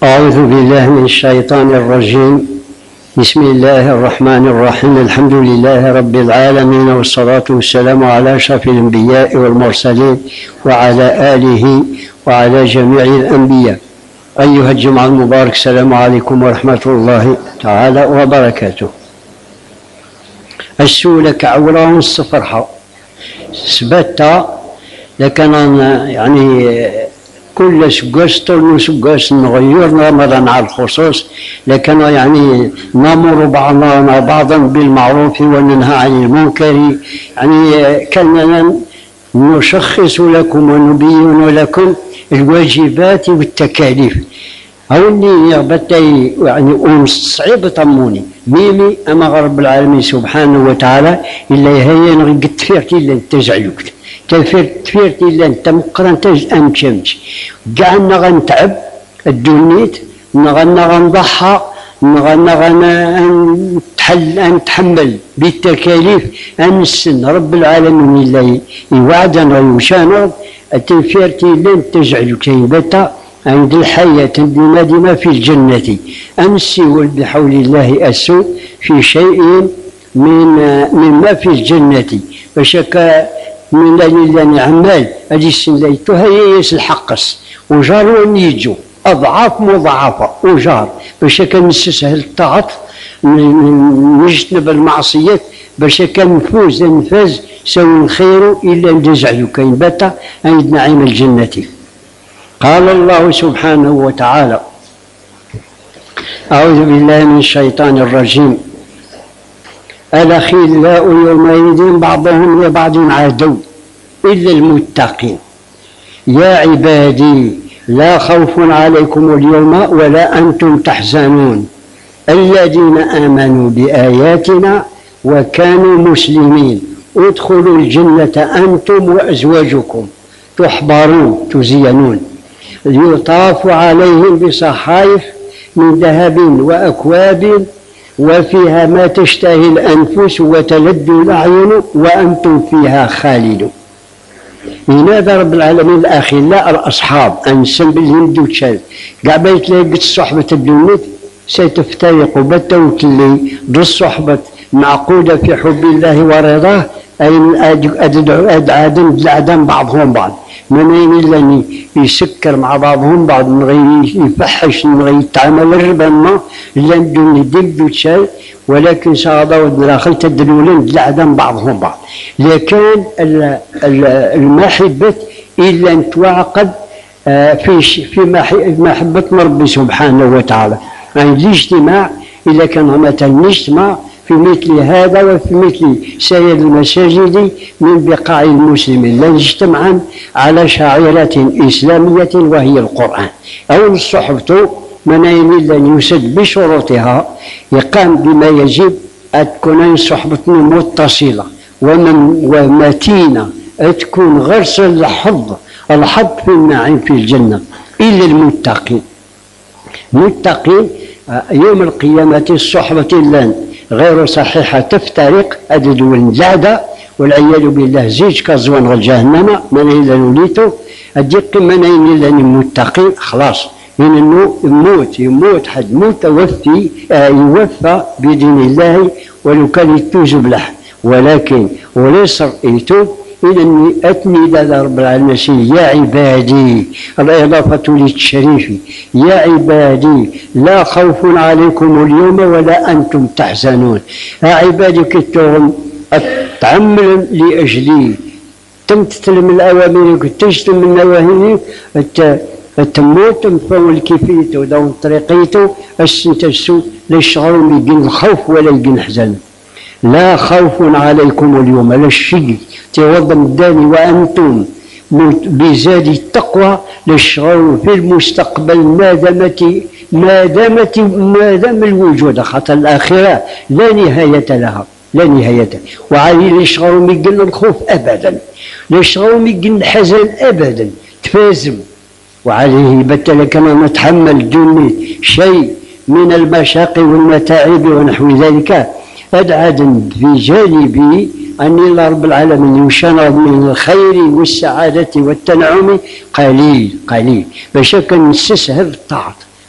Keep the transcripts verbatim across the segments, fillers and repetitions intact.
أعوذ بالله من الشيطان الرجيم. بسم الله الرحمن الرحيم. الحمد لله رب العالمين، والصلاة والسلام على أشرف الأنبياء والمرسلين وعلى آله وعلى جميع الأنبياء. أيها الجماعة المبارك، السلام عليكم ورحمة الله تعالى وبركاته. السؤال كعورة الصفرحة سبتا لكن يعني كل سقاس طول سقاس نغير رمضان على الخصوص، لكن يعني نأمر بعضنا بعضا بالمعروف وننهى عن المنكر. يعني كأننا نشخص لكم ونبين لكم الواجبات والتكاليف. أولي يغبتي يعني أم صعيب طموني ميمي أما رب العالمين سبحانه وتعالى إلا هي نغد تفيرتي إلا تزعلك تفيرتي إلا أنت مقرن تج أمشمش قعنا غنتعب الدنيت نغنى غنضحى نغنى غنتحمل بالتكاليف أن السن رب العالمين إلا يوعدنا ويشانا التفيرتي إلا تزعلك بتا عند الحياة ديما في الجنة أمسي بحول الله أسود في شيء من مما في الجنة فشك من اللي عمال هذه السنة هي الحقس وجار ونيجو أضعاف مضاعفة وجار فشك نسسهل التعاطف نجتنب المعصيات باش كان نفوز نفاز سوي الخير إلا نجزعلو كاين باتا عند نعيم الجنة. قال الله سبحانه وتعالى: أعوذ بالله من الشيطان الرجيم: الأخلاء يومئذ بعضهم لبعض عدو إلا المتقين يا عبادي لا خوف عليكم اليوم ولا أنتم تحزنون الذين آمنوا بآياتنا وكانوا مسلمين ادخلوا الجنة أنتم وأزواجكم تحبرون تزينون يطاف عليهم بصحائف من ذهب وأكواب وفيها ما تشتهي الأنفس وتلذ الأعين وأنتم فيها خالدون. لماذا رب العالمين الأخلاء الأصحاب أنسم بالهند وتشال قاع بيت لقيت الصحبة الدنيا ستفترق بتا وتلي بالصحبة معقودة في حب الله ورضاه أي أدعادم العدم بعضهم بعض من أين إلا يسكر مع بعضهم بعض من غير يفحش من غير يتعامل الربا ما إلا ندون يدب وتشال ولكن صعدا ودراخل تدلولين العدم بعضهم بعض. لكن المحبة إلا أن توعقد في في محبة ربي سبحانه وتعالى. يعني الاجتماع إذا كان مثلا نجتمع في مثل هذا وفي مثل سائر المساجد من بقاع المسلمين نجتمعا على شعيرة إسلامية وهي القرآن أو الصحبة من يريد أن يسد بشروطها يقام بما يجب أن تكون صحبة متصلة ومتينة تكون غرس الحظ الحظ في النعيم في الجنة إلا المتقين. متقين يوم القيامة الصحبة لن غير صحيحة تفترق أددو الزعدة والعياذ بالله زيج كزوان الجهنم من إلا نوليتو الدق من إلا المتقين خلاص من إنه يموت يموت حد متوفي آه يوفى بدين الله ولو كان يتوز بلح ولكن وليس يتوب إلى أني أتني إلى رب العالمين يا عبادي الإضافة للشريف يا عبادي لا خوف عليكم اليوم ولا أنتم تحزنون. يا عبادي كتوهم تعمل لأجلي تمتثل من الأوامر وتجتم من النواهي تموت فهو الكيفية ودون طريقيته السنتسو لا يشعروا بيجن الخوف ولا يجن الحزن. لا خوف عليكم اليوم لا الشيء توضم الداني وأنتم بزاد التقوى للشعور في المستقبل ما دامت ما دامت ما دام الوجود خاطر الآخرة لا نهاية لها لا نهاية. وعليه يشعروا ميقن الخوف أبدا يشعروا ميقن الحزن أبدا تفازم. وعليه يبتل كما نتحمل دون شيء من المشاق والمتاعب ونحو ذلك أدعى في جانبي أن الله رب العالمين يشنر من الخير والسعادة والتنعم قليل قليل باش كان نسسها بالطاعة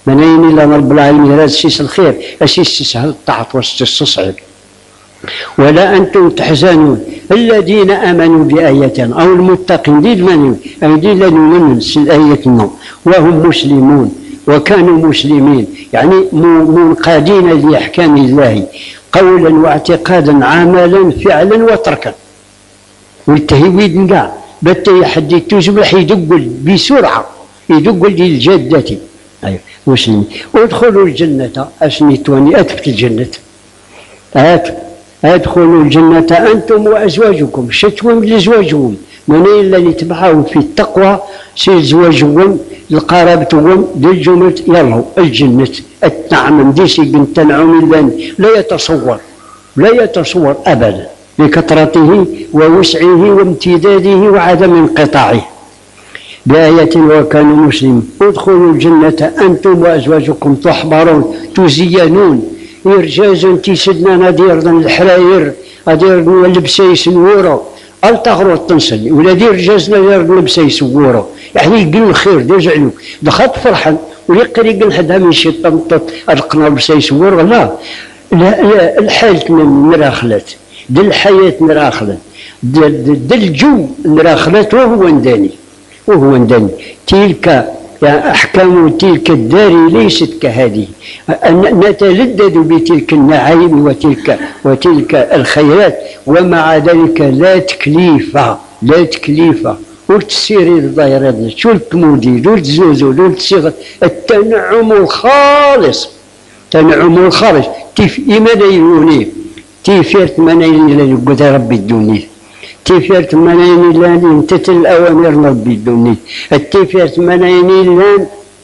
منين إلا رب العالمين هذا السيس الخير السيس سهل الطاعة والستصعب. ولا أنتم تحزنون الذين آمنوا بآياتنا أو المتقين دي المنون أي دي لنؤمن آياتنا وهم مسلمون وكانوا مسلمين، يعني منقادين لأحكام الله قولا واعتقادا عملا فعلا وتركا. والتهويد نقع بتا يحدي تزبح يدق بسرعة يدق للجدة. أيوة مسلمين. ادخلوا الجنة أسنيتوني أتفت الجنة أت ادخلوا الجنة أنتم وأزواجكم شتوهم لزواجهم من إلا يتبعوا في التقوى سير زواجهم لقرابتهم للجنة يلا الجنة النعم ديسي بنت نعم لا يتصور لا يتصور أبدا لكثرته ووسعه وامتداده وعدم انقطاعه. بآية وكانوا مسلمين. ادخلوا الجنة أنتم وأزواجكم تحبرون تزينون إرجاز تيسدنا ندير الحراير أدير اللبسيس نورو التغرو تنسل ولا دير رجازنا دير اللبسيس نورو يعني يقول الخير ديجعلو دخلت فرحا ويقري يقول حدا من شي طنطط ألقنا لبسيس نورو لا لا لا الحالة مراخلت دي الحياة مراخلت دي الجو مراخلت وهو نداني وهو نداني تلك يعني أحكام تلك الدار ليست كهذه نتلذذ بتلك النعيم وتلك وتلك الخيرات ومع ذلك لا تكليف لا تكليف وتسيري الضيرات شو التمودي دول تزوزو دول تصيغ التنعم الخالص تنعم الخالص تيف إيمان يوني تيفيرت منين لنقود ربي الدوني تيفيرت منين لان يمتثل الأوامر ربي الدوني التيفيرت منين لان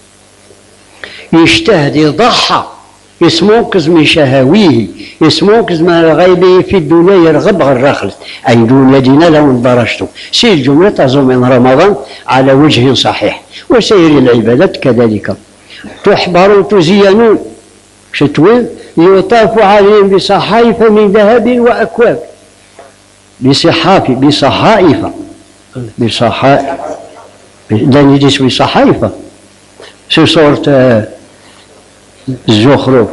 يجتهد يضحى يسموكز من شهويه يسموكز من غيبه في الدنيا يرغب غير رخلت أي دون الذين لهم درجته سير الجملة تعظم من رمضان على وجه صحيح وسير العبادات كذلك. تحبرون تزينون شتوين يطاف عليهم بصحائف من ذهب وأكواب بصحاف بصحائف بصحائف لا نديس بصحائف شو صورة الزخرف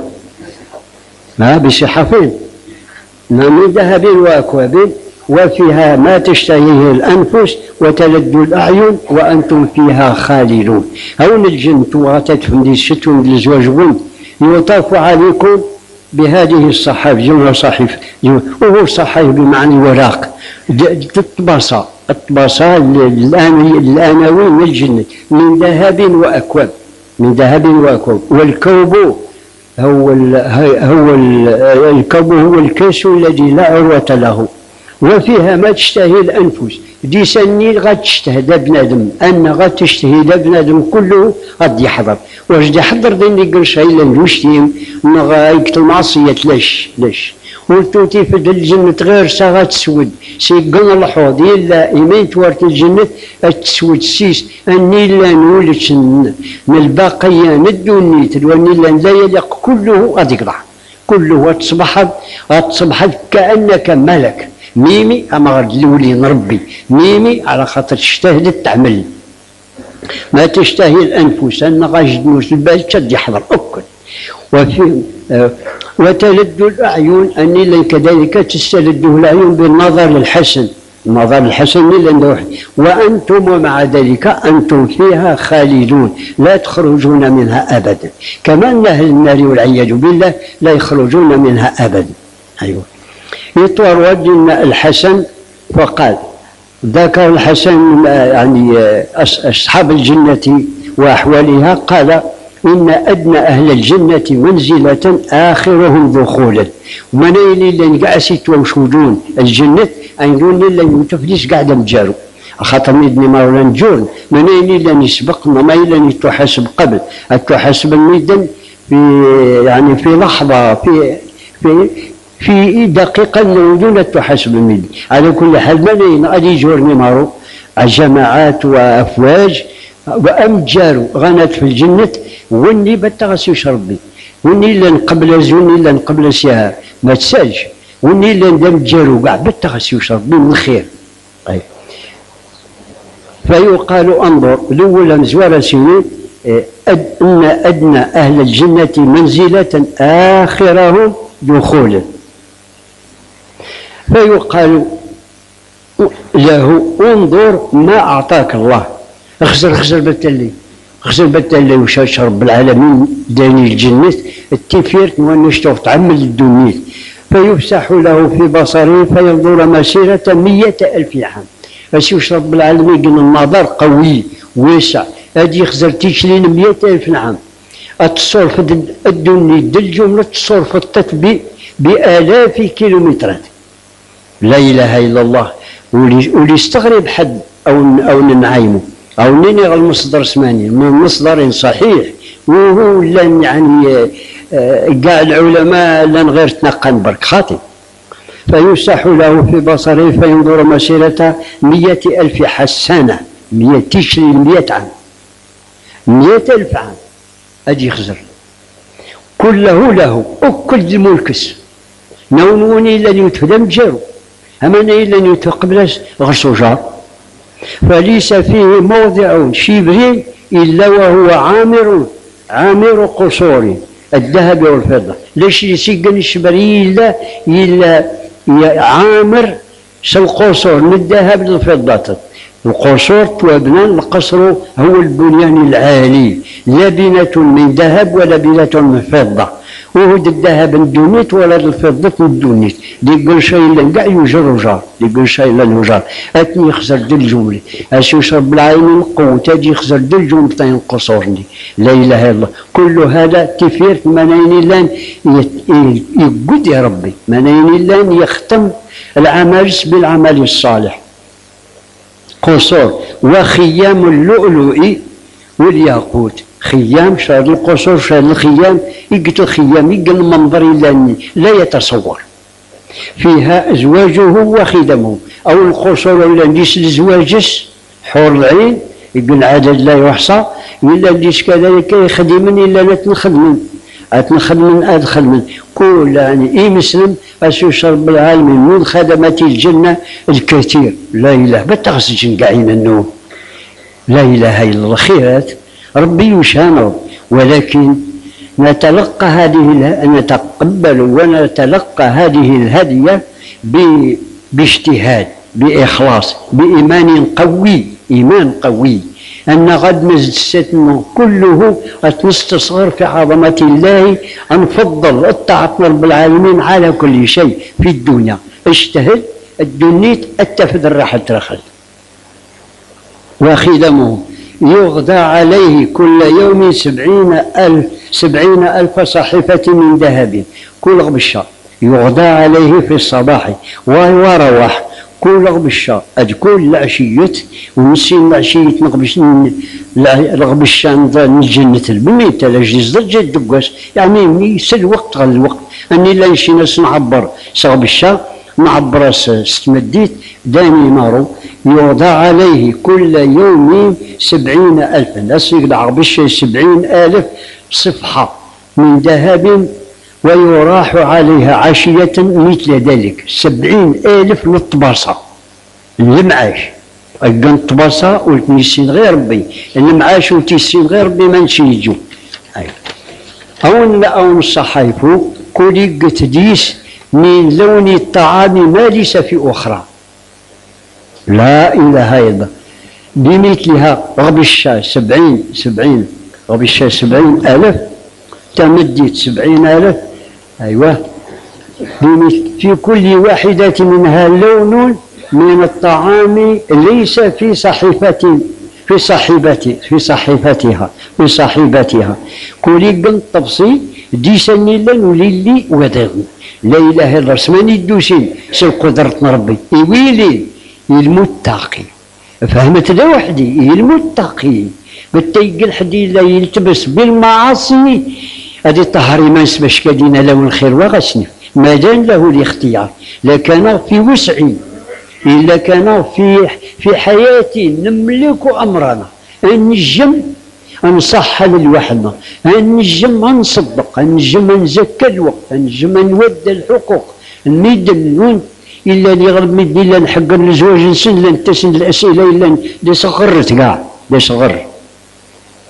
ما بصحافين من ذهب وأكواب وفيها ما تشتهيه الأنفس وتلذ الأعين وأنتم فيها خالدون. هون الجن تواتتهم دي ستون لزواجهم يطاف عليكم بهذه الصحائف جمع صحيف وهو صحيف بمعنى الوراق الطباسة الطباسة الآنوين والجنة من ذهب وأكواب من ذهب وأكواب. والكوب هو ال هو ال الكوب هو الكاس الذي لا عروة له وفيها ما تشتهي الأنفس دي سنين غاد تشتهي بنادم أن غاد تشتهي بنادم كله غاد يحضر واش دي حضر ديني قرش إلا نوشتيم نغايك المعصية ليش ليش ولتوتي في الجنة غير ساغا تسود سيقن الحوض إلا إيمين توارت الجنة تسود سيس أني لا نولش من الباقية ندوني تلواني لا يليق كله غاد يقطع كله تصبحت تصبحت كأنك ملك ميمي أما غاد الولين ربي ميمي على خاطر تجتهد تعمل ما تشتهي الأنفس أن غاجد موس البال تشد يحضر أكل وفي آه وتلذ الأعين أني لن كذلك تستلذه الأعين بالنظر الحسن النظر الحسن لأنه وأنتم ومع ذلك أنتم فيها خالدون لا تخرجون منها أبدا كما أن أهل النار والعياذ بالله لا يخرجون منها أبدا. أيوة يطور وجه الحسن فقال ذكر الحسن يعني أصحاب الجنة وأحوالها قال إن أدنى أهل الجنة منزلة آخرهم دخولا ومن اللي نقعسي توشودون الجنة أيضون اللي يتفليس قاعدة مجارو خاطر ميدني مولا نجور من اللي نسبقنا ما إلا نتحاسب قبل التحاسب الميدان في يعني في لحظة في في في دقيقة دون التحاسب الميدان. على كل حال ملايين غادي يجورني مارو جماعات وأفواج وأمجارو غنات في الجنة وني بتغسي شربي وني لن قبل زوني لن قبل سيها ما تسالش وني لن دم جارو كاع بتغسي شربي من الخير. طيب فيقال انظر الاولى مزوار سنين أد أن أدنى أهل الجنة منزلة آخرهم دخولا، فيقال له انظر ما أعطاك الله، اخزر اخزر بالتالي اخزر بالتالي وشاش رب العالمين داني الجنة التفيرت ونشتوف تعمل الدنيا، فيفسح له في بصره فينظر مسيرة مية ألف عام. أسيوش رب العالمين قلنا النظر قوي واسع، هادي يخزر تيشلين مية ألف عام، أتصور في الدنيا الجملة تصور في التطبيق بآلاف كيلومترات. لا إله إلا الله. واللي يستغرب حد أو أو نعايمه أو نيني غير المصدر سماني من مصدر صحيح، وهو لن يعني كاع العلماء لن غير تنقن برك خاطئ. فيسح له في بصره فينظر مسيرة مية ألف حسنة، مية تشري مية عام، مية ألف عام أجي يخزر كله له أكل الملكس نونوني إلا يتهدم جارو أماني إلا يتقبلس غرسو جار، فليس فيه موضع شبر إلا وهو عامر عامر قصور الذهب والفضة. ليش يسيقن الشبري إلا إلا عامر سالقصور من الذهب للفضة. القصور توابنا القصر هو البنيان العالي، لا بنة من ذهب ولا بنة من فضة، وهو الذهب الدونيت ولا الفضة الدونيت. يقول شيء لن كاع يجر جار، يقول شيء لن يجار. أتني يخسر دي الجملة، أسيوش رب العالمين قوة تاجي يخسر دي الجملتين قصورني. لا إله إلا الله. كل هذا تفيرت منين لان يقود يا ربي، منين لان يختم العمل بالعمل الصالح. قصور وخيام اللؤلؤ والياقوت، خيام شاد القصور شاد الخيام، يقتل الخيام يقتل المنظر اللي لا يتصور. فيها أزواجه وخدمه، أو القصور ولا نديس الزواجس حور العين يقول عدد لا يحصى، ولا نديس كذلك يخدمني إلا لا تنخدمن أتنخدمن أدخلمن كل يعني إي مسلم أسوس رب العالمين من خدمات الجنة الكثير. لا إله بتغسجن قاعين النوم. لا إله إلا الله. خيرات ربي يشامر، ولكن نتلقى هذه نتقبل ونتلقى هذه الهدية باجتهاد بإخلاص بإيمان قوي، إيمان قوي أن غد مجلستنا كله نستصغر في عظمة الله، نفضل الطاعة رب العالمين على كل شيء في الدنيا. اجتهد الدنيت التفد الراحة رخل. وخدمه يغدى عليه كل يوم سبعين ألف سبعين ألف صحيفة من ذهب كل غبشة، يغدى عليه في الصباح ويروح كل غبشة أتكون العشية ونسين العشية نغبش الغبشة من الجنة البنيت على جيز درجة دقاس، يعني ميس الوقت غير الوقت أني لا نشي ناس نعبر صغبشة نعبر ستمديت داني مارو. يوضع عليه كل يوم سبعين ألفا، ناس يقدع غبشة سبعين ألف صفحة من ذهب، ويراح عليها عشية مثل ذلك سبعين ألف للطباسة المعاش. أجن الطباسة والتنسين غير ربي، المعاش والتنسين غير ربي ما نشيجو. أون أون الصحيف كل تديس من لون الطعام ما ليس في أخرى. لا إله إلا الله. بمثلها غبشة سبعين سبعين غبشة سبعين ألف تمديت سبعين ألف. أيوة. في كل واحدة منها لون من الطعام ليس في صحيفة في صحيفتي في صحيفتها في صحيفتها كولي قل تفصيل ديسني لن وليلي وذغن. لا إله إلا الله. سماني الدوسين سل قدرة ربي يويلي المتقي. فهمت ذا وحدي المتقي بالتيقل حدي لا يلتبس بالمعاصي هذه الطهر ما نسبش كدينا له الخير وغسنه ما دام له الاختيار. لكان في وسعي إلا كان في في حياتي نملك أمرنا، نجم نصحل لوحدنا، نجم نصدق، نجم نزكى الوقت، نجم نود الحقوق نمد النون إلا اللي غرب مدي إلا نحقر الزواج نسن إلا نتسن الأسئلة إلا اللي صغرت كاع اللي صغر.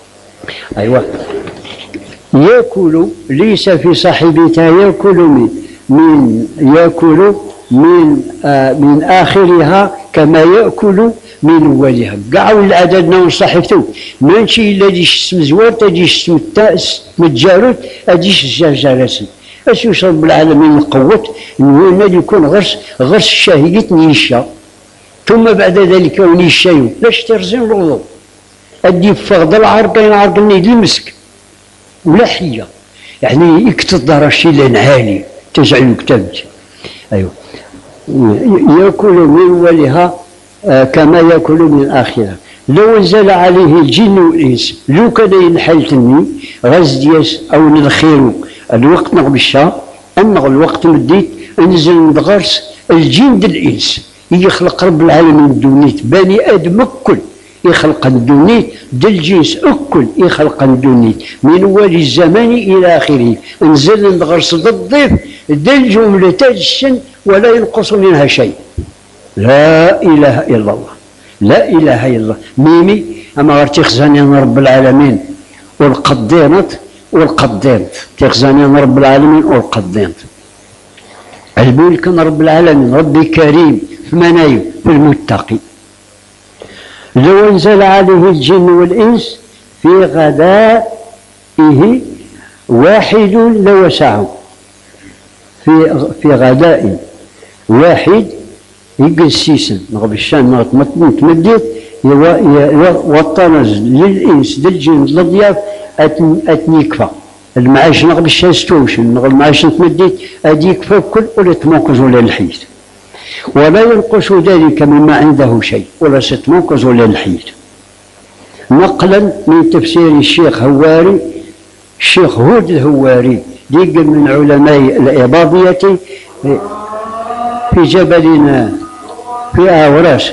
أيوة. يأكل ليس في صاحبتها يأكل من من يأكل من آه من آخرها كما يأكل من أولها. كاع العدد نون صاحبته ماشي إلا ديش اسم زوار تديش اسم التاس متجارد أديش الجرجرسي. اش يشرب العالمين القوة إنه يكون غرس غرس شهية نيشا ثم بعد ذلك ونيشايو لاش ترزين الوضوء أدي فغض العرقين عرقني دي مسك ولا حية يعني يكتضر الشيء لين عالي تجعل كتبت. أيوه يأكل من ولها آه كما يأكل من آخرها. لو نزل عليه الجن والإنس لو كان ينحلتني غاز دياس أو الخير الوقت نغب الشا أنغ الوقت مديت نزل ندغرس الجن ديال الإنس يخلق رب العالمين الدونيت بني آدم الكل يخلق الدونيت ديال الجنس الكل يخلق الدونيت من أول الزمان إلى آخره. نزل ندغرس الضيف ديال جملة الشن ولا ينقص منها شيء. لا إله إلا الله لا إله إلا الله ميمي أما غير تخزانين رب العالمين والقدينت والقدينت تخزانين رب العالمين والقدينت الملك رب العالمين ربي كريم في منايو في المتقي. لو انزل عليه الجن والإنس في غدائه واحد لوسعه في في غداء واحد يقل سيسن نغب الشان نغط متمدد والطنز للإنس للجن للضياف أتنيكفى المعاش نغب الشان ستوشن نغب المعاش نتمدد أديكفى كل ولا تموكز ولا الحيث ولا ينقص ذلك مما عنده شيء ولا ستموكز ولا الحيث. نقلا من تفسير الشيخ هواري الشيخ هود الهواري ديقل من علماء الإباضية في جبلنا في أوراس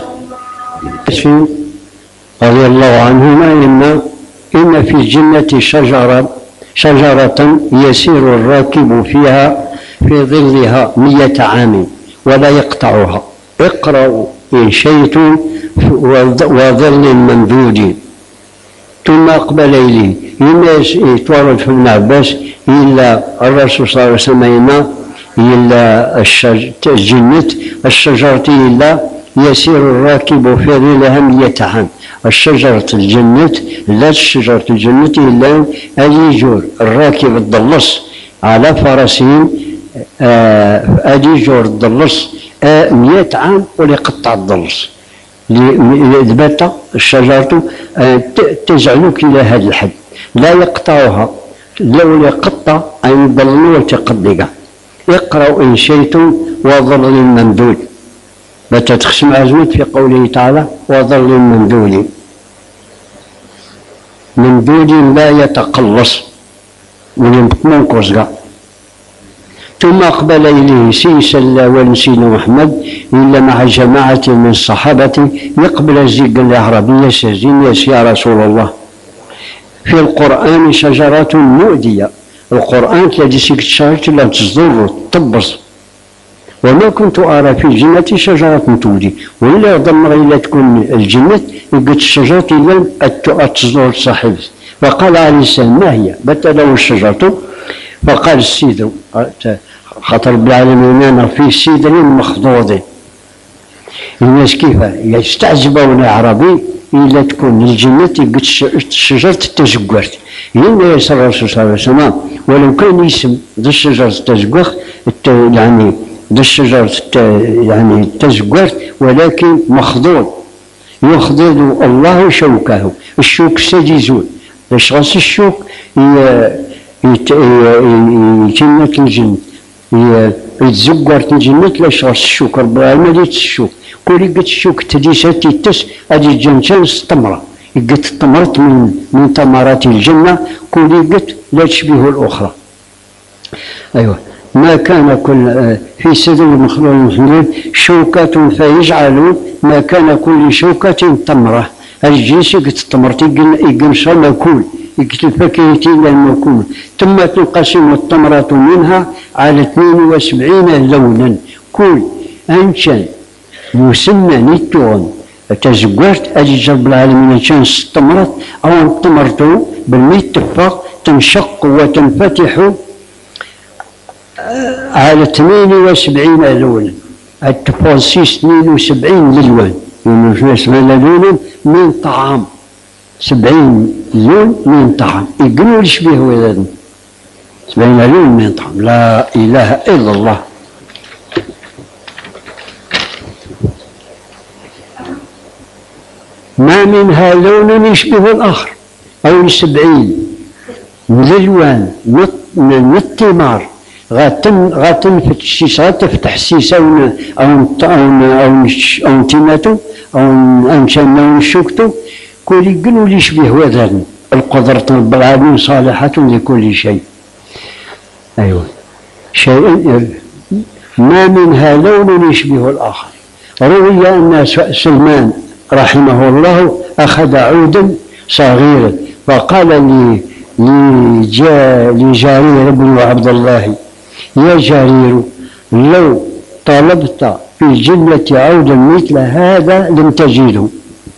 رضي الله عنهما إن إن في الجنة شجرة شجرة يسير الراكب فيها في ظلها مئة عام ولا يقطعها. اقرأوا إن شئتم وظل ممدود. ثم أقبل إليه الناس يتورد في ابن عباس إلا الرسول صلى الله عليه وسلم إلا الجنة الشجرة إلا يسير الراكب في ظلها مئة عام. الشجرة الجنة لا شجرة الجنة إلا أن يجور الراكب الضلص على فرسهم أديجور الضلص آه مئة عام وليقطع الضلص لإثبات الشجرة آه تجعلك إلى هذا الحد لا يقطعها لو يقطع أن ضلوا وتقضيها. اقرأوا إن شئتم وظل ممدود بتتخشم عزمت في قوله تعالى وظل ممدود ممدود لا يتقلص وينقص. ثم أقبل إليه سيسل ونسينا محمد إلا مع جماعة من الصحابة يقبل الزيق العربية سجين يا رسول الله في القرآن شجرات مؤذية. القرآن الذي سيكتشارت لا تصدر تبص وما كنت أرى في الجنة شجرة تؤذي وإلا ضمر إلا تكون الجنة يقول الشجرة إلا تصدر صاحب. فقال عليه السلام ما هي بتلو الشجرة فقال السيدر خاطر رب العالمين أنا في سدر مخضوض. الناس كيف يستعجبون العربي إلا تكون الجنة قد شجرة التزقرت لأن يسر الرسول صلى الله عليه وسلم ولو كان اسم ذا الشجرة التزقرت يعني ذا الشجرة يعني التزقرت ولكن مخضوض يخضض الله شوكه. الشوك سجيزون باش غاس الشوك جنة الجنة يتزقرت الجنة لاش غاس الشوك رب العالمين الشوك كل قد الشوك تديسات يتس هذه الجنة التمرة قد تمرت من من ثمرات الجنة كل قد لا تشبه الأخرى. أيوة ما كان كل في سدر المخلوق المخلوق شوكة فيجعل ما كان كل شوكة تمرة. الجنس قد تمرت يقنص مأكول يقتل الفاكهة إلى المأكول. ثم تنقسم التمرة منها على اثنين وسبعين لونا كل أنشان يسمى نيتون تزقرت أجي رب العالمين كان استمرت أو التمرة بالميت تفق تنشق وتنفتح على اثنين وسبعين لونا، التفاصيل اثنين وسبعين للوان، يعني اسمها لون من طعام، سبعين لون من طعام، يقولوا ليش به هذا؟ سبعين لون من طعام، لا إله إلا الله. ما منها لون يشبه الآخر، أو سبعين للوان من الثمار غاتن غاتنفت الشيشة تفتح السيسة أو أو أو أو تيماتو أو أنشان أو شوكتو كل يقولوا لي يشبه وذن القدرة رب العالمين صالحة لكل شيء. أيوة شيء ما منها لون يشبه الآخر. روي أن سلمان رحمه الله أخذ عودا صغيرا فقال لي لجارير بن عبد الله: يا جرير، لو طلبت في الجنة عودا مثل هذا لم تجده.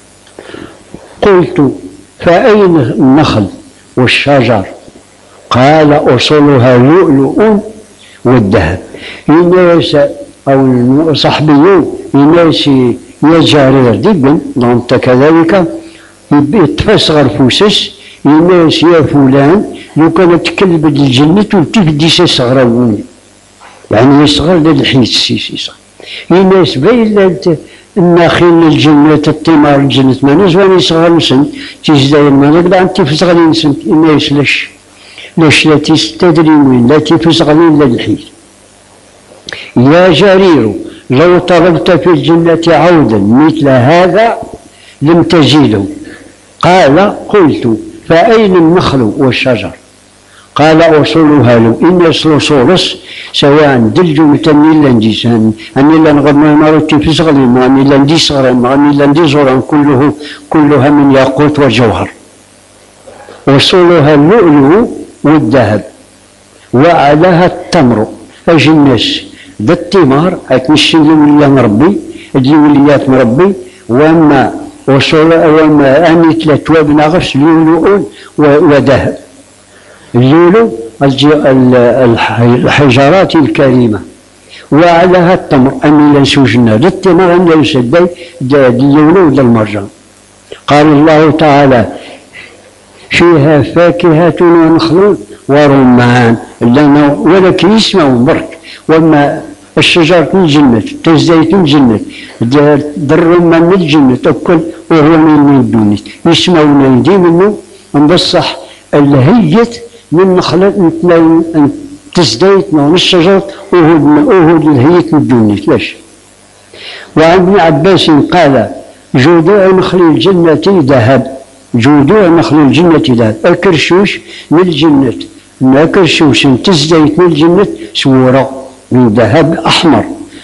قلت: فأين النخل والشجر؟ قال: أصولها اللؤلؤ والذهب. الناس أو صحبيون الناس يا جرير دبا أنت كذلك يتفسغر فوسس الناس يا فلان لو كانت تكلب الجنة وتفدي صغروني، يعني يصغر للحيت السيسي. الناس بين الناخل الجنة الثمار الجنة ما نزوان يصغر نسن تيزداير ما نقدر أنت تفسغرين نسن الناس ليش ليش لا تستدري وين لا تفسغرين للحيت. يا جرير، لو طلبت في الجنة عودا مثل هذا لم تجده. قال: قلت: فأين النخل والشجر؟ قال: أصولها له. إن الأصولس سواء دلجو متنين لنديسان أني لن غرنا مرتي في صغرين أني لن دي صغرين أني لن دي زوران كله كلها من ياقوت وجوهر. أصولها اللؤلؤ والذهب وعلىها التمر. أجي الناس ذا الثمار أتمشي اللي ولا مربي اللي وليات مربي وأما وصول وما أني ثلاث وابنا غش لؤلؤ وذهب. اللؤلؤ الحجرات الكريمة وعلىها التمر أني لنسوجنا للتمر أن يسدي اللؤلؤ ولا المرجان. قال الله تعالى: فيها فاكهة ونخل ورمان ولكن يسمعوا برك. وما الشجرة من الجنة تزديت من الجنة الرمان من الجنة تأكل وهو من الدنيا يسمعون يدي منه نبصح الهيت من نخلة تزديت من الشجرة وهو الهيت من الدنيا. ليش؟ وعن ابن عباس قال: جذوع نخل الجنة ذهب. جذوع نخل الجنة ذهب. الكرشوش من الجنة الكرشوش تزديت من الجنة سورة من ذهب أحمر.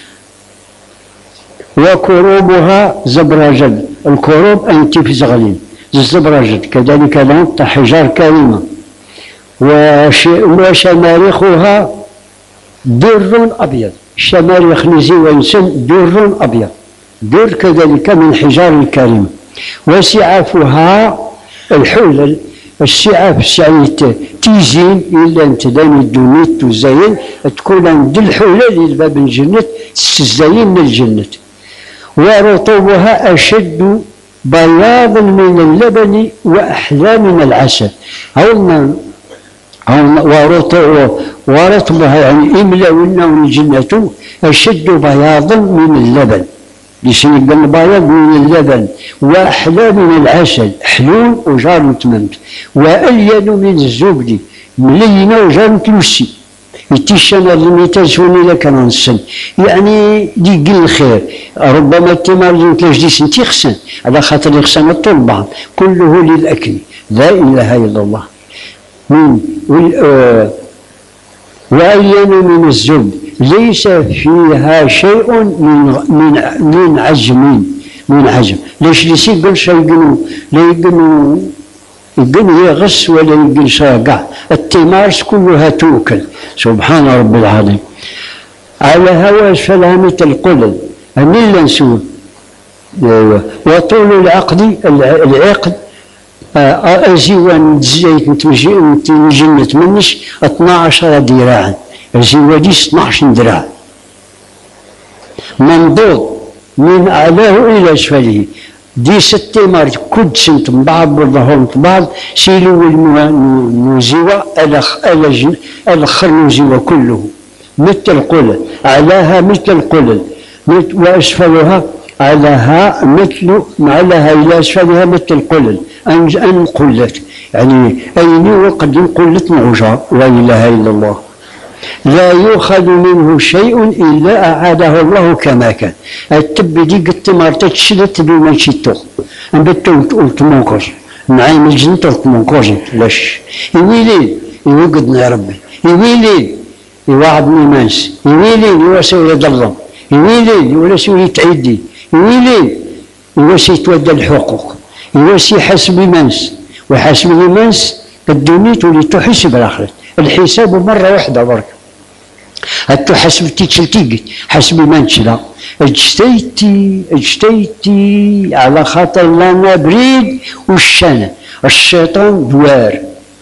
وكروبها زبرجد. الكروب أنت في زغلين الزبرجد كذلك لنط حجار كريمة. وشماريخها در أبيض. شماريخ نزي وإنسان در أبيض در كذلك من حجار الكريمة. وسعافها الحلل السعاف السعيد تيزين إلا أنت داني الدنيا تزين تكون عند الحلل الباب الجنة تزين من الجنة. ورطوبها أشد بياضا من اللبن وأحلى من العسل. هون ورطبها يعني إملا والنوم الجنة أشد بياضا من اللبن لسن البياض من اللبن وأحلى من العسل حلول وجار تممت وألين من الزبد ملينة وجار تلوسي يتيشان الميتازوني لك ننسن يعني دي قل الخير ربما التمار ينتلاج دي سنتي خسن على خاطر يخسن الطول بعض كله للأكل لا إله إلا الله. من وألين من الزبد ليس فيها شيء من من من عجم من عجم. ليش ليش يقول شيء يقولوا لا يقولوا يقولوا يغص ولا يقول شاقع. التمار كلها تؤكل سبحان رب العظيم. على هوى سلامة القلل أمين نسول. وطول العقد العقد الزيوان زيت نجنة منش اثنا عشر ذراعا، الزيوة دي اثنا عشر ذراع منضود من أعلاه إلى أسفله، دي ست مرات كل سنت من بعض بالظهر بعض سيلو الموزيوة الأخر الموزيوة كله مثل القلل، أعلاها مثل القلل وأسفلها علىها مثل علىها إلى أسفلها مثل القلل، أن قلت يعني أين وقد قلت معجر، لا إله إلا الله. لا يؤخذ منه شيء إلا أعاده الله كما كان. التب دي قد مرت تشلت بما شئتو أنبت قلت منكر نعيم الجنة قلت منكر لاش يويلين يوقدنا يا ربي، يويلين يوعدني مانس، يويلين يواسي يد الله، يويلين يواسي يتعدي، يويلين يواسي يتودى الحقوق، يواسي حسب مانس، وحسب مانس الدنيا تولي تحسب الآخرة. الحساب مرة واحدة برك حتى حسبتي تشلتيك حسب ما نشلا اجتيتي اجتيتي على خاطر لنا بريد والشانة الشيطان دوار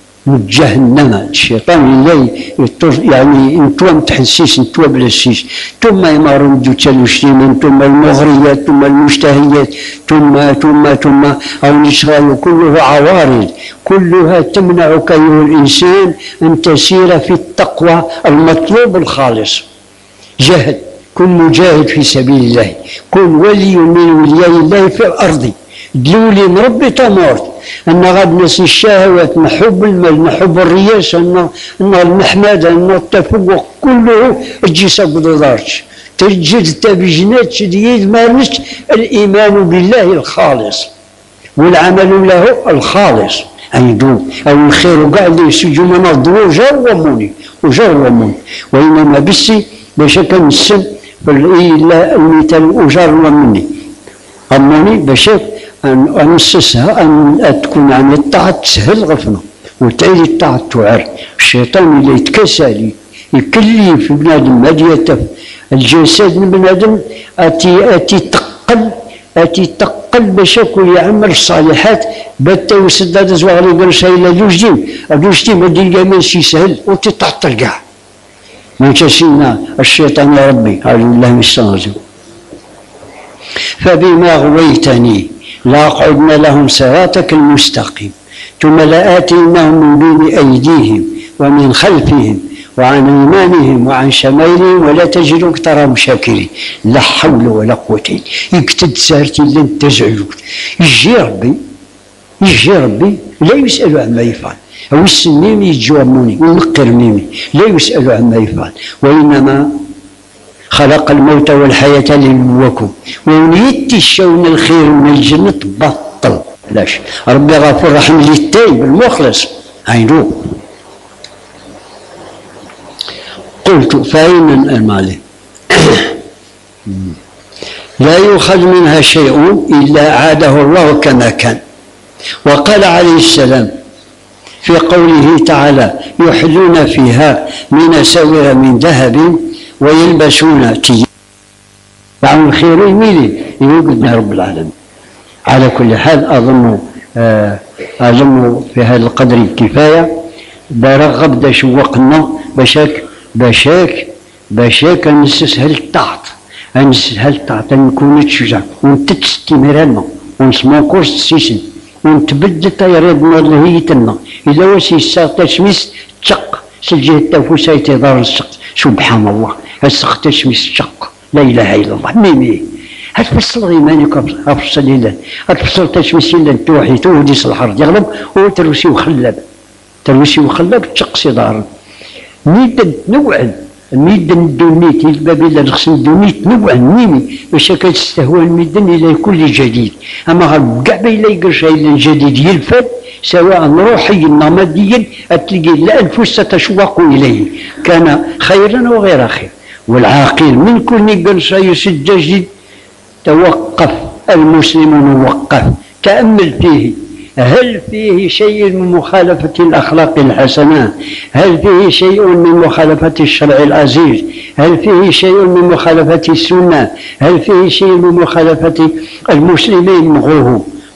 جهنم، الشيطان اللي يعني انتوا متحسيس انتوا بلاسيس، ثم يمارون دو تلوشتيمن، ثم المغريات، ثم المشتهيات، ثم ثم ثم او نشغل كلها عوارض، كلها تمنعك ايها الانسان ان تسير في التقوى المطلوب الخالص. جاهد، كن مجاهد في سبيل الله، كن ولي من ولياء الله في الارض، دلولي من ربي تمرت أن غاد نسي الشهوات، نحب المال، نحب الرياسة، أن المحمدة، أن التفوق كله تجي سقط دارش تجد تبجنات شديد مالش الإيمان بالله الخالص والعمل له الخالص عنده أو الخير وقاع اللي يسجوا من الضوء جرموني وجرموني، وإنما بسي باش كان السن المثال وجرموني أموني باش أن أنسسها أن تكون عن الطاعة تسهل غفنا وتعيد الطاعة تعر. الشيطان اللي يتكسل يكلف بنادم هذه يتف الجسد من بنادم أتي أتي تقل أتي تقل باش يكون يعمل الصالحات بتا يسدد زواغلي يقول شيء لا دوجتين دوجتين بدي الجمال شي سهل وتتعطل كاع من كسينا الشيطان يا ربي أعوذ بالله من الشيطان الرجيم. فبما غويتني لأقعدن لهم صراطك المستقيم ثم لآتينهم من بين أيديهم ومن خلفهم وعن أيمانهم وعن شمائلهم ولا تجد أكثرهم شاكرين. لا حول ولا قوة إلا بالله. يكتد سارتي لن تزعلوا يجي ربي يجي ربي لا يسأل عما يفعل، أو السنين يجواموني ونقر ميمي لا يسأل عما يفعل، وإنما خلق الموت والحياة ليبلوكم ونيت الشون الخير من الجنة بطل لاش ربي غفور رحيم للتائب المخلص عينو. قلت فأين المال لا يؤخذ منها شيء إلا عاده الله كما كان. وقال عليه السلام في قوله تعالى يحلون فيها من أساور من ذهب ويلبسون تيجا يعني الخير يميلي يوجدنا رب العالمين. على كل حال أظن آه أظن في هذا القدر كفاية برغب دا شوقنا بشاك بشاك بشاك نسهل التعط نسهل التعط نكون تشجع ونتستمرنا ونسمو كورس سيسن ونتبدل طيرنا اللي هي تنا إذا وسي الساق تشميس تشق سجيه التنفس يتضار السق سبحان الله السق تشميس تشق لا إله إلا الله ميمي هتفصل إيمانك أفصل إلا هتفصل تشميس إلا توحي تهدي الحرب يغلب وتروسي وخلب تروسي وخلب تشق صدار ميدا نوعا ميدا الدونيت الباب إلا نخصم الدونيت نوعا ميمي باش كتستهوى الميدا إلى كل جديد. أما كاع ما إلا يقرش إلا جديد يلفت سواء روحيا ماديا تلقي الأنفس تتشوق إليه كان خيرا وغير خير. والعاقل من كل قرش يسجد توقف المسلم موقف تأمل فيه هل فيه شيء من مخالفة الأخلاق الحسنة؟ هل فيه شيء من مخالفة الشرع العزيز؟ هل فيه شيء من مخالفة السنة؟ هل فيه شيء من مخالفة المسلمين مغوه؟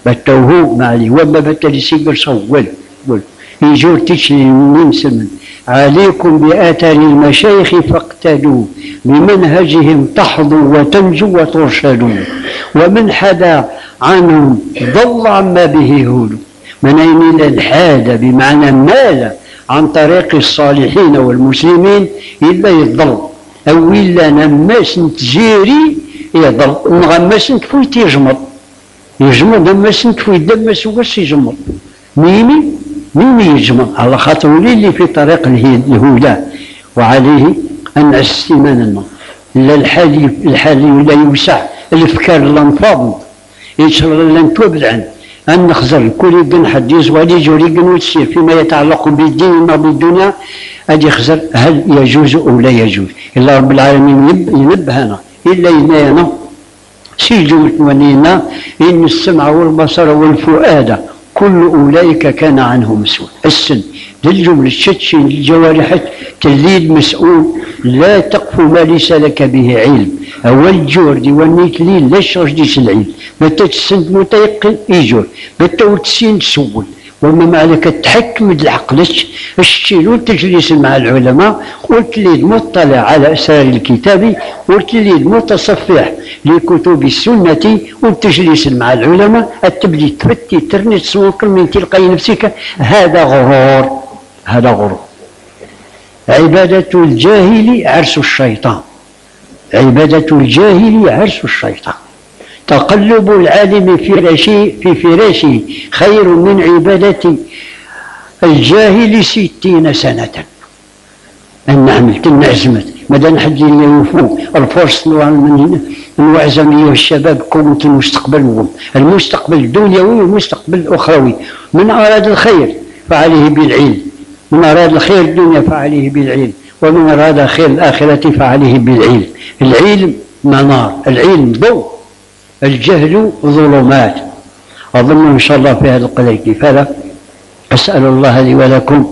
بتوهو معلي وما بتلي سيقر صول يجور تشري من سمن عليكم بآثار المشايخ فاقتدوا بمنهجهم تحظوا وتنجوا وترشدوا ومن حدا عنهم ضل عما به هود من أين إلى الحاد بمعنى مال عن طريق الصالحين والمسلمين إلا يضل أو إلا نماس تجيري يضل نغماس تفوت يجمر يجمر نماس تفوت دماس وقاس يجمر ميمي ميمي يجمر على خاطر اللي في طريق الهدى وعليه أن استيمانا لا الحالي الحالي لا يوسع الافكار لنفاض يشرر لن تبعد عنه أن نخزر كل جن حديث ولي جوري جن وتسير فيما يتعلق بالدين وما بالدنيا أدي خزر هل يجوز أو لا يجوز إلا رب العالمين ينبهنا إلا ينانا سيجوز ونينا إن السمع والبصر والفؤاد كل أولئك كان عنه مسؤول السن للجملة الشتشي للجوارح تليد مسؤول لا تقف ما ليس لك به علم أول جوردي والنيتلين لاش رجديش العلم بتا تسند متيقن يجور بتا تسين تسول وما مالك تحكم العقلش الشيلو تجلس مع العلماء وتليد مطلع على أسرار الكتاب وتليد متصفح لكتب السنة وتجلس مع العلماء التبدي تفتي ترني تسوق من تلقاي نفسك هذا غرور هذا غرور عبادة الجاهل عرس الشيطان عبادة الجاهل عرس الشيطان تقلب العالم في فراشي في فراشه خير من عبادة الجاهل ستين سنة أن عملت النعزمت مدى حد اللي يوفون الفرص من الوعزمية والشباب قوة المستقبل المستقبل الدنيوي والمستقبل الأخروي من أراد الخير فعليه بالعلم من أراد الخير الدنيا فعليه بالعلم ومن أراد خير الآخرة فعليه بالعلم العلم منار العلم ضوء الجهل ظلمات أظن إن شاء الله في هذا القضية كفاية أسأل الله لي ولكم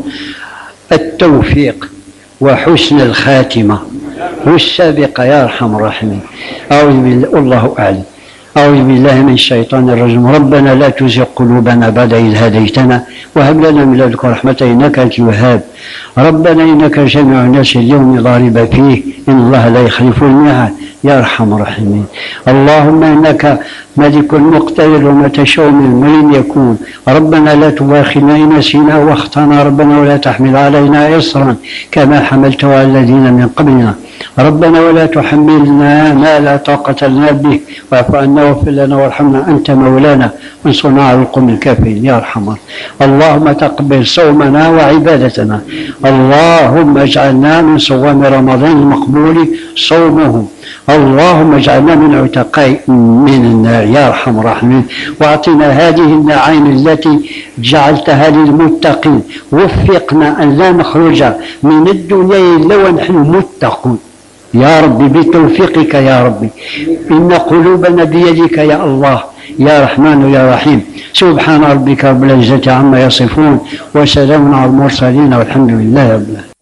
التوفيق وحسن الخاتمة والسابقة يا أرحم الراحمين أعوذ بالله والله أعلم أعوذ بالله من الشيطان الرجيم ربنا لا تزغ قلوبنا بعد إذ هديتنا وهب لنا من لدنك رحمة إنك أنت الوهاب ربنا إنك جميع الناس اليوم لا ريب فيه إن الله لا يخلف الميعاد يا أرحم الراحمين اللهم إنك ملك المقتدر وما تشاء من المريم يكون ربنا لا تواخذنا إن نسينا واخطأنا ربنا ولا تحمل علينا إصرا كما حملته على الذين من قبلنا ربنا ولا تحملنا ما لا طاقة لنا به واعف عنا واغفر لنا وارحمنا أنت مولانا وانصرنا على القوم الكافرين يا أرحم اللهم تقبل صومنا وعبادتنا اللهم اجعلنا من صوام رمضان المقبول صومه اللهم اجعلنا من عتقاء من النار يا ارحم الراحمين واعطنا هذه النعيم التي جعلتها للمتقين وفقنا ان لا نخرج من الدنيا الا ونحن متقون يا ربي بتوفيقك يا ربي ان قلوبنا بيدك يا الله يا رحمن يا رحيم سبحان ربك رب العزة عما يصفون وسلام على المرسلين والحمد لله رب العالمين.